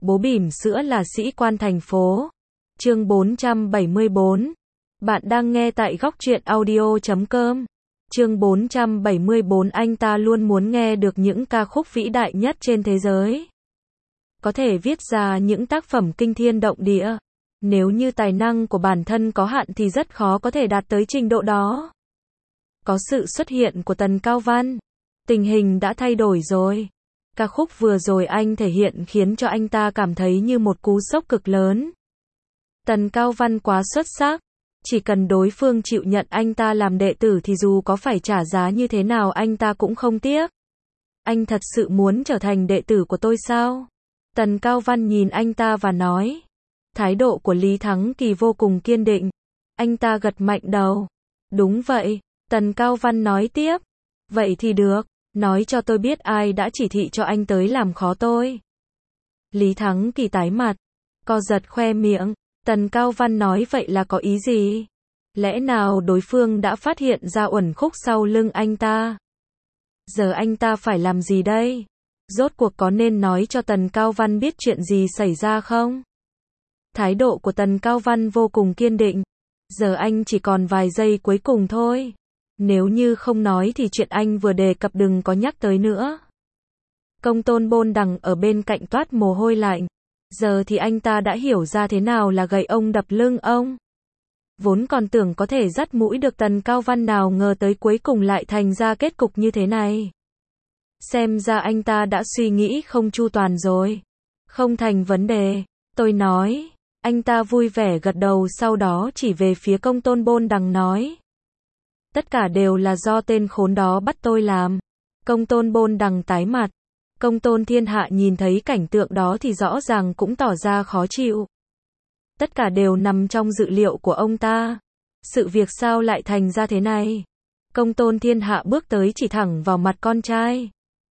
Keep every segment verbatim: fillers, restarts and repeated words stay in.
Bố bỉm sữa là sĩ quan thành phố. Chương bốn trăm bảy mươi bốn. Bạn đang nghe tại góc truyện audio chấm com. Chương bốn trăm bảy mươi bốn. Anh ta luôn muốn nghe được những ca khúc vĩ đại nhất trên thế giới. Có thể viết ra những tác phẩm kinh thiên động địa. Nếu như tài năng của bản thân có hạn thì rất khó có thể đạt tới trình độ đó. Có sự xuất hiện của Tần Cao Văn, tình hình đã thay đổi rồi. Ca khúc vừa rồi anh thể hiện khiến cho anh ta cảm thấy như một cú sốc cực lớn. Tần Cao Văn quá xuất sắc. Chỉ cần đối phương chịu nhận anh ta làm đệ tử thì dù có phải trả giá như thế nào anh ta cũng không tiếc. Anh thật sự muốn trở thành đệ tử của tôi sao? Tần Cao Văn nhìn anh ta và nói. Thái độ của Lý Thắng Kỳ vô cùng kiên định. Anh ta gật mạnh đầu. Đúng vậy, Tần Cao Văn nói tiếp. Vậy thì được, nói cho tôi biết ai đã chỉ thị cho anh tới làm khó tôi. Lý Thắng Kỳ tái mặt, co giật khoe miệng. Tần Cao Văn nói vậy là có ý gì? Lẽ nào đối phương đã phát hiện ra uẩn khúc sau lưng anh ta? Giờ anh ta phải làm gì đây? Rốt cuộc có nên nói cho Tần Cao Văn biết chuyện gì xảy ra không? Thái độ của Tần Cao Văn vô cùng kiên định. Giờ anh chỉ còn vài giây cuối cùng thôi. Nếu như không nói thì chuyện anh vừa đề cập đừng có nhắc tới nữa. Công tôn Bôn Đằng ở bên cạnh toát mồ hôi lạnh. Giờ thì anh ta đã hiểu ra thế nào là gậy ông đập lưng ông. Vốn còn tưởng có thể dắt mũi được Tần Cao Văn, nào ngờ tới cuối cùng lại thành ra kết cục như thế này. Xem ra anh ta đã suy nghĩ không chu toàn rồi. Không thành vấn đề, tôi nói. Anh ta vui vẻ gật đầu, sau đó chỉ về phía công tôn Bôn Đằng nói. Tất cả đều là do tên khốn đó bắt tôi làm. Công tôn Bôn Đằng tái mặt. Công tôn Thiên Hạ nhìn thấy cảnh tượng đó thì rõ ràng cũng tỏ ra khó chịu. Tất cả đều nằm trong dự liệu của ông ta. Sự việc sao lại thành ra thế này? Công tôn Thiên Hạ bước tới chỉ thẳng vào mặt con trai.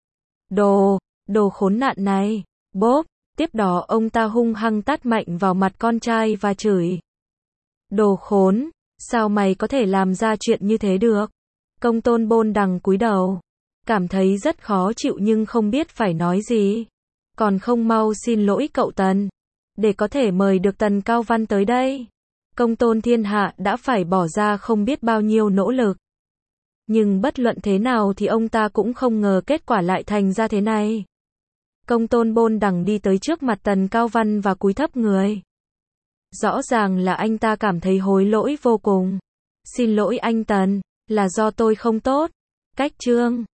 Đồ, đồ khốn nạn này. Bốp, tiếp đó ông ta hung hăng tát mạnh vào mặt con trai và chửi. Đồ khốn, sao mày có thể làm ra chuyện như thế được? Công tôn Bôn Đằng cúi đầu. Cảm thấy rất khó chịu nhưng không biết phải nói gì. Còn không mau xin lỗi cậu Tần. Để có thể mời được Tần Cao Văn tới đây. Công tôn Thiên Hạ đã phải bỏ ra không biết bao nhiêu nỗ lực. Nhưng bất luận thế nào thì ông ta cũng không ngờ kết quả lại thành ra thế này. Công tôn Bôn Đằng đi tới trước mặt Tần Cao Văn và cúi thấp người. Rõ ràng là anh ta cảm thấy hối lỗi vô cùng. Xin lỗi anh Tần, là do tôi không tốt. Cách chương